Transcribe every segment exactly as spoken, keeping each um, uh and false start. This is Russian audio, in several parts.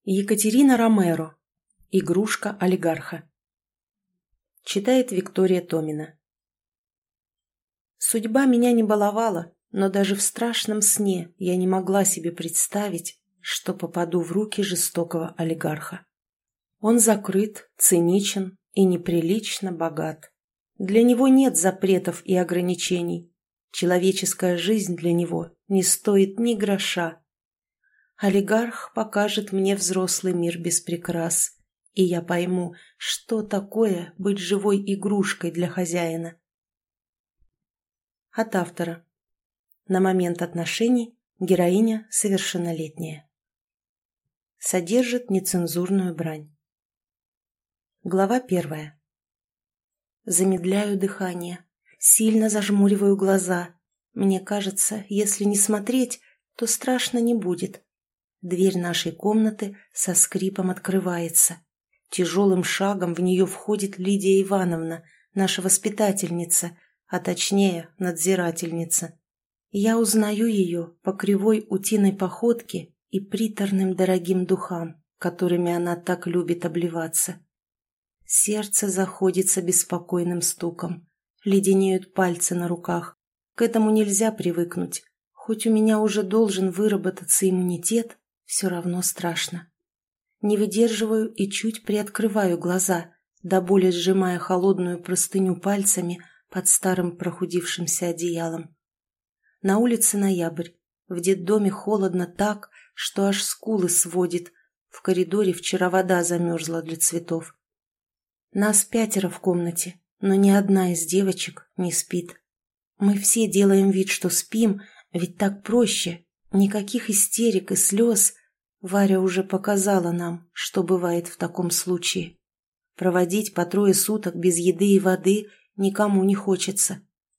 Екатерина Ромеро. Игрушка олигарха. Читает Виктория Томина. Судьба меня не баловала, но даже в страшном сне я не могла себе представить, что попаду в руки жестокого олигарха. Он закрыт, циничен и неприлично богат. Для него нет запретов и ограничений. Человеческая жизнь для него не стоит ни гроша. Олигарх покажет мне взрослый мир без прикрас, и я пойму, что такое быть живой игрушкой для хозяина. От автора. На момент отношений героиня совершеннолетняя. Содержит нецензурную брань. Глава первая. Замедляю дыхание, сильно зажмуриваю глаза. Мне кажется, если не смотреть, то страшно не будет. Дверь нашей комнаты со скрипом открывается. Тяжелым шагом в нее входит Лидия Ивановна, наша воспитательница, а точнее надзирательница. Я узнаю ее по кривой утиной походке и приторным дорогим духам, которыми она так любит обливаться. Сердце заходится беспокойным стуком. Леденеют пальцы на руках. К этому нельзя привыкнуть. Хоть у меня уже должен выработаться иммунитет, все равно страшно. Не выдерживаю и чуть приоткрываю глаза, до боли сжимая холодную простыню пальцами под старым прохудившимся одеялом. На улице ноябрь. В детдоме холодно так, что аж скулы сводит. В коридоре вчера вода замерзла для цветов. Нас пятеро в комнате, но ни одна из девочек не спит. Мы все делаем вид, что спим, ведь так проще. Никаких истерик и слез. Варя уже показала нам, что бывает в таком случае. Проводить по трое суток без еды и воды никому не хочется.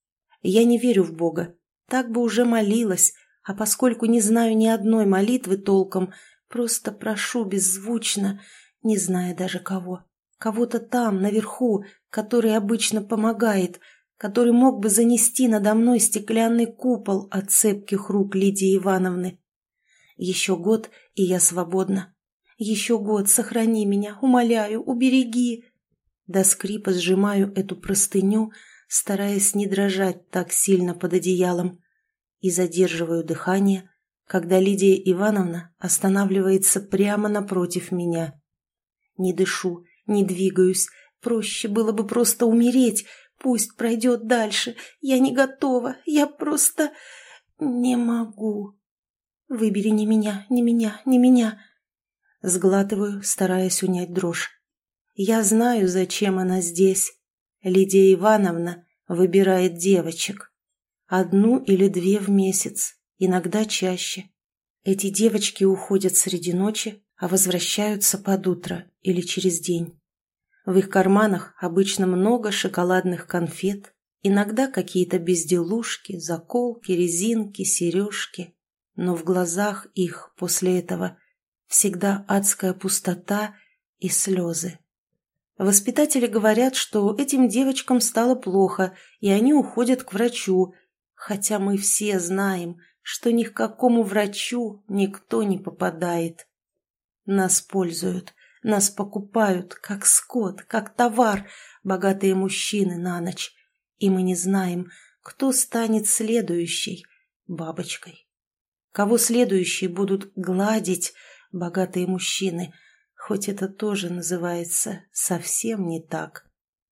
Я не верю в Бога. Так бы уже молилась, а поскольку не знаю ни одной молитвы толком, просто прошу беззвучно, не зная даже кого. Кого-то там, наверху, который обычно помогает, который мог бы занести надо мной стеклянный купол от цепких рук Лидии Ивановны. Еще год, и я свободна. Еще год, сохрани меня, умоляю, убереги. До скрипа сжимаю эту простыню, стараясь не дрожать так сильно под одеялом, и задерживаю дыхание, когда Лидия Ивановна останавливается прямо напротив меня. Не дышу, не двигаюсь, проще было бы просто умереть, пусть пройдет дальше, я не готова, я просто не могу. Выбери не меня, не меня, не меня. Сглатываю, стараясь унять дрожь. Я знаю, зачем она здесь. Лидия Ивановна выбирает девочек. Одну или две в месяц, иногда чаще. Эти девочки уходят среди ночи, а возвращаются под утро или через день. В их карманах обычно много шоколадных конфет, иногда какие-то безделушки, заколки, резинки, сережки. Но в глазах их после этого всегда адская пустота и слезы. Воспитатели говорят, что этим девочкам стало плохо, и они уходят к врачу, хотя мы все знаем, что ни к какому врачу никто не попадает. Нас пользуют, нас покупают, как скот, как товар, богатые мужчины на ночь, и мы не знаем, кто станет следующей бабочкой. Кого следующие будут гладить богатые мужчины, хоть это тоже называется совсем не так.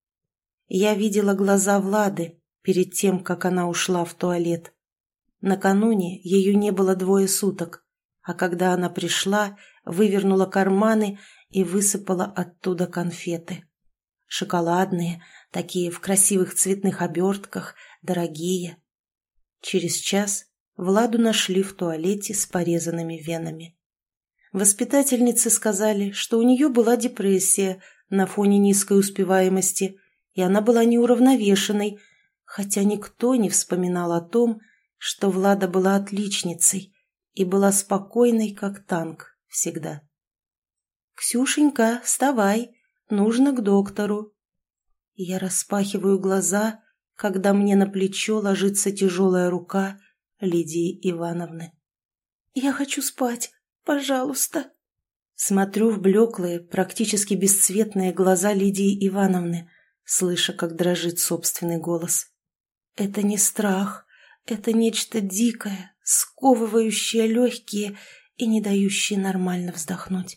Я видела глаза Влады перед тем, как она ушла в туалет. Накануне ее не было двое суток, а когда она пришла, вывернула карманы и высыпала оттуда конфеты. Шоколадные, такие в красивых цветных обертках, дорогие. Через час Владу нашли в туалете с порезанными венами. Воспитательницы сказали, что у нее была депрессия на фоне низкой успеваемости, и она была неуравновешенной, хотя никто не вспоминал о том, что Влада была отличницей и была спокойной, как танк, всегда. «Ксюшенька, вставай, нужно к доктору». Я распахиваю глаза, когда мне на плечо ложится тяжелая рука Лидии Ивановны. «Я хочу спать, пожалуйста». Смотрю в блеклые, практически бесцветные глаза Лидии Ивановны, слыша, как дрожит собственный голос. Это не страх, это нечто дикое, сковывающее легкие и не дающее нормально вздохнуть.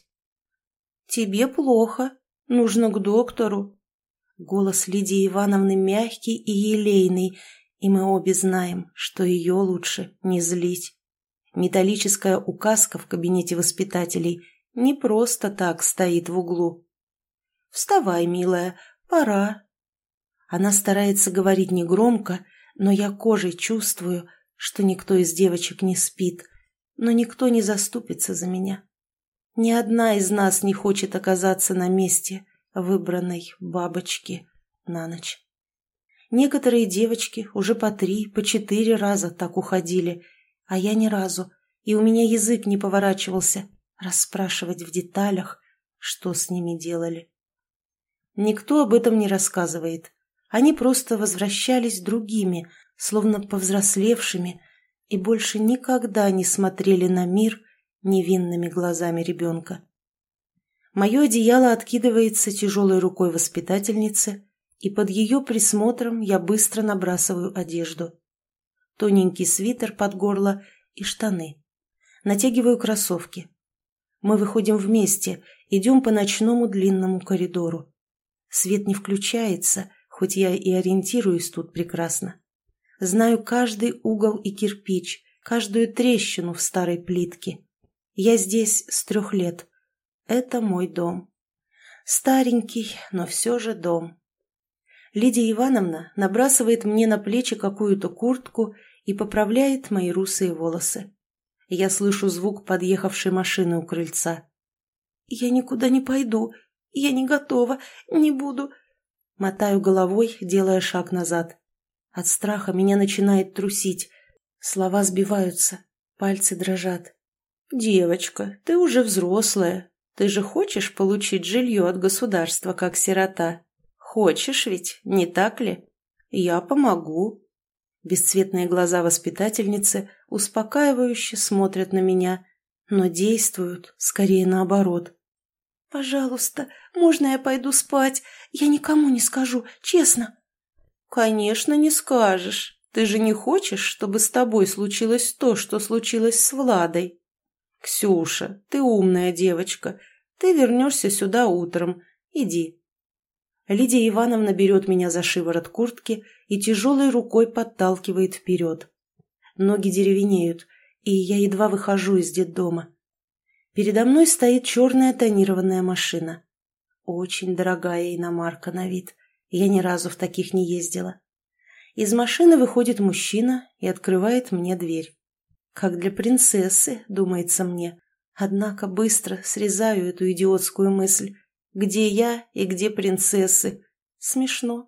«Тебе плохо, нужно к доктору». Голос Лидии Ивановны мягкий и елейный, и мы обе знаем, что ее лучше не злить. Металлическая указка в кабинете воспитателей не просто так стоит в углу. «Вставай, милая, пора». Она старается говорить негромко, но я кожей чувствую, что никто из девочек не спит, но никто не заступится за меня. Ни одна из нас не хочет оказаться на месте выбранной бабочки на ночь. Некоторые девочки уже по три, по четыре раза так уходили, а я ни разу, и у меня язык не поворачивался расспрашивать в деталях, что с ними делали. Никто об этом не рассказывает. Они просто возвращались другими, словно повзрослевшими, и больше никогда не смотрели на мир невинными глазами ребенка. Мое одеяло откидывается тяжелой рукой воспитательницы, и под ее присмотром я быстро набрасываю одежду. Тоненький свитер под горло и штаны. Натягиваю кроссовки. Мы выходим вместе, идем по ночному длинному коридору. Свет не включается, хоть я и ориентируюсь тут прекрасно. Знаю каждый угол и кирпич, каждую трещину в старой плитке. Я здесь с трех лет. Это мой дом. Старенький, но все же дом. Лидия Ивановна набрасывает мне на плечи какую-то куртку и поправляет мои русые волосы. Я слышу звук подъехавшей машины у крыльца. «Я никуда не пойду. Я не готова. Не буду». Мотаю головой, делая шаг назад. От страха меня начинает трусить. Слова сбиваются, пальцы дрожат. «Девочка, ты уже взрослая. Ты же хочешь получить жилье от государства, как сирота? Хочешь ведь, не так ли? Я помогу». Бесцветные глаза воспитательницы успокаивающе смотрят на меня, но действуют скорее наоборот. «Пожалуйста, можно я пойду спать? Я никому не скажу, честно». «Конечно, не скажешь. Ты же не хочешь, чтобы с тобой случилось то, что случилось с Владой? Ксюша, ты умная девочка. Ты вернешься сюда утром. Иди». Лидия Ивановна берет меня за шиворот куртки и тяжелой рукой подталкивает вперед. Ноги деревенеют, и я едва выхожу из детдома. Передо мной стоит черная тонированная машина. Очень дорогая иномарка на вид. Я ни разу в таких не ездила. Из машины выходит мужчина и открывает мне дверь. Как для принцессы, думается мне. Однако быстро срезаю эту идиотскую мысль. Где я и где принцессы? Смешно.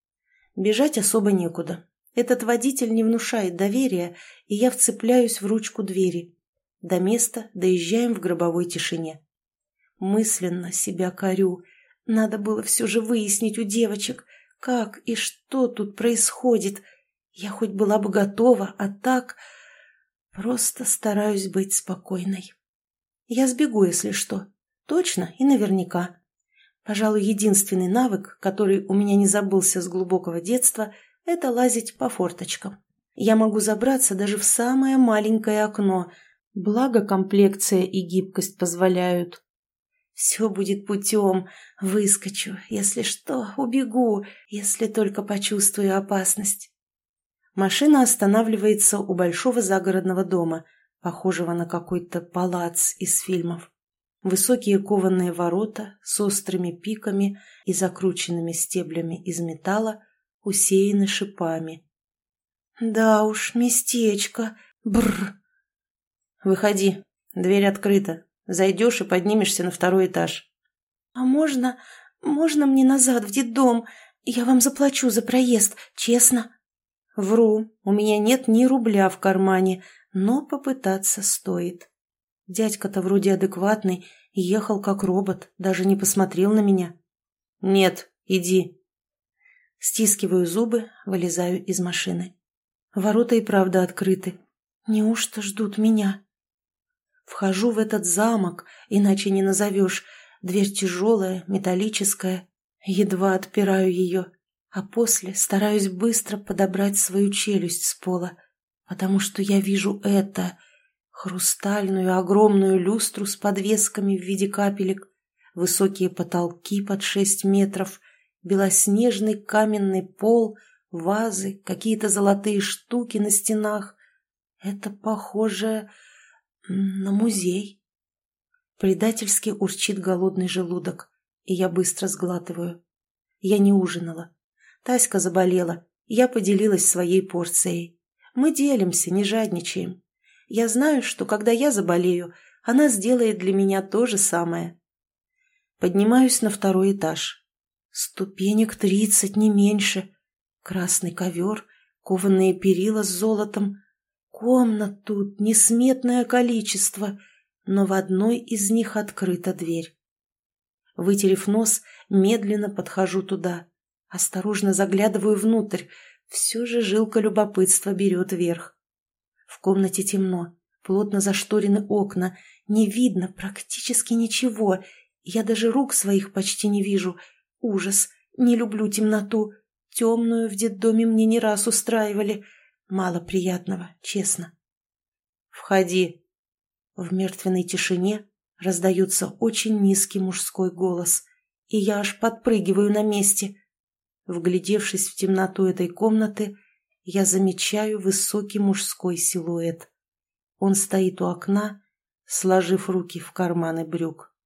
Бежать особо некуда. Этот водитель не внушает доверия, и я вцепляюсь в ручку двери. До места доезжаем в гробовой тишине. Мысленно себя корю. Надо было все же выяснить у девочек, как и что тут происходит. Я хоть была бы готова, а так... Просто стараюсь быть спокойной. Я сбегу, если что. Точно и наверняка. Пожалуй, единственный навык, который у меня не забылся с глубокого детства, это лазить по форточкам. Я могу забраться даже в самое маленькое окно, благо комплекция и гибкость позволяют. Все будет путем, выскочу, если что, убегу, если только почувствую опасность. Машина останавливается у большого загородного дома, похожего на какой-то палац из фильмов. Высокие кованые ворота с острыми пиками и закрученными стеблями из металла усеяны шипами. Да уж, местечко. Бррр. Выходи, дверь открыта. Зайдешь и поднимешься на второй этаж. А можно, можно мне назад в детдом? Я вам заплачу за проезд, честно. Вру, у меня нет ни рубля в кармане, но попытаться стоит. Дядька-то вроде адекватный, ехал как робот, даже не посмотрел на меня. Нет, иди. Стискиваю зубы, вылезаю из машины. Ворота и правда открыты. Неужто ждут меня? Вхожу в этот замок, иначе не назовешь. Дверь тяжелая, металлическая. Едва отпираю ее, а после стараюсь быстро подобрать свою челюсть с пола, потому что я вижу это: хрустальную огромную люстру с подвесками в виде капелек, высокие потолки под шесть метров, белоснежный каменный пол, вазы, какие-то золотые штуки на стенах. Это похоже на музей. Предательски урчит голодный желудок, и я быстро сглатываю. Я не ужинала. Таська заболела, я поделилась своей порцией. Мы делимся, не жадничаем. Я знаю, что когда я заболею, она сделает для меня то же самое. Поднимаюсь на второй этаж. Ступенек тридцать, не меньше. Красный ковер, кованые перила с золотом. Комнат тут несметное количество, но в одной из них открыта дверь. Вытерев нос, медленно подхожу туда. Осторожно заглядываю внутрь. Все же жилка любопытства берет верх. В комнате темно, плотно зашторены окна, не видно практически ничего. Я даже рук своих почти не вижу. Ужас, не люблю темноту. Темную в детдоме мне не раз устраивали. Мало приятного, честно. «Входи». В мертвенной тишине раздается очень низкий мужской голос, и я аж подпрыгиваю на месте. Вглядевшись в темноту этой комнаты, я замечаю высокий мужской силуэт. Он стоит у окна, сложив руки в карманы брюк.